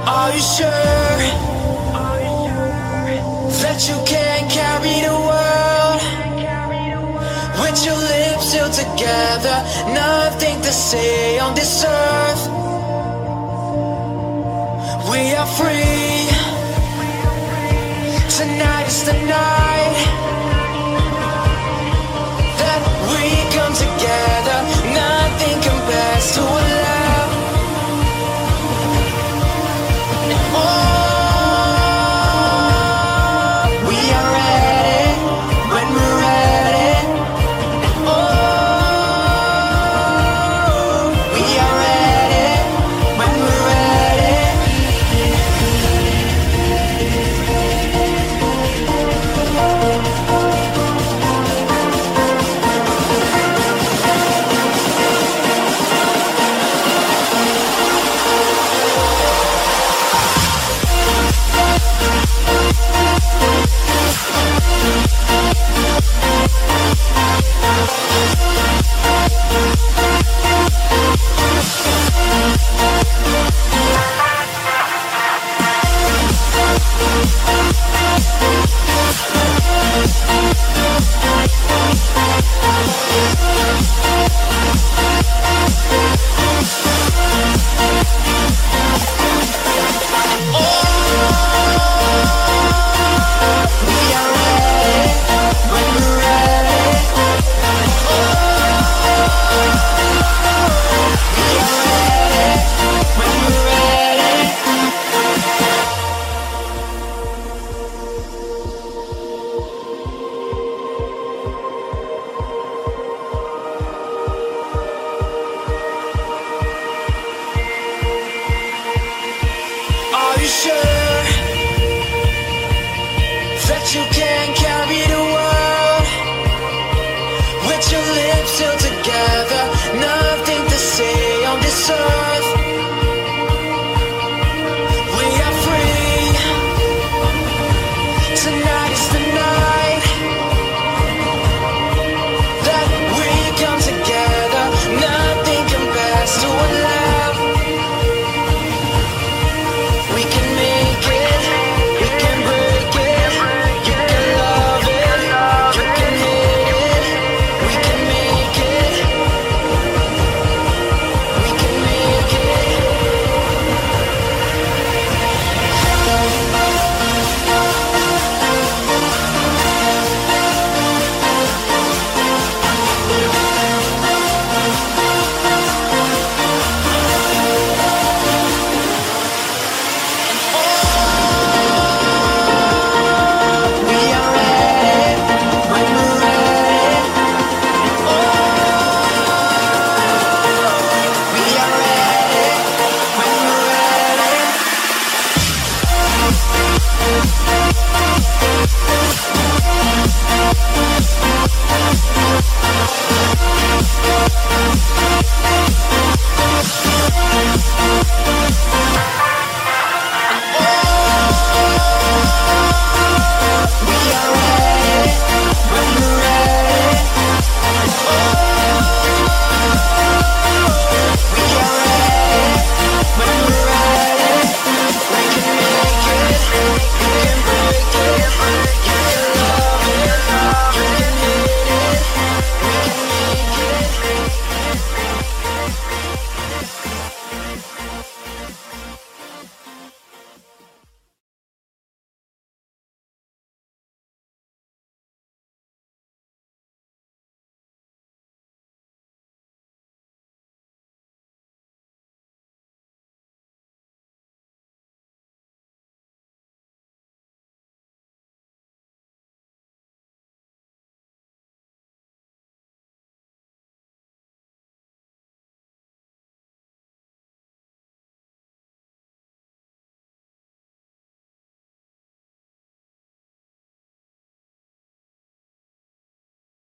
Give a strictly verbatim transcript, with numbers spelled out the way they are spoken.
Are you sure that you can carry the world with your lips sealed together? Nothing to say on this earth. We are free. Tonight is the night that we come together. Nothing compares to a love. Oh, we are ready when we're ready. Oh, we are ready when we're ready. Are you sure that you can carry the world with your lips sealed together? Nothing to say on this earth. We are free. Tonight is the night that we come together. Nothing compares to a love. We can make it, we can break it. You can love it, you can hate it. We can make it, we can make it. We are ready when we're ready. Oh, we are ready when we're ready. We are ready when we're ready. Oh, we are ready when we're ready. We can make it, we can break it. You can love it, you can hate it. We can make it.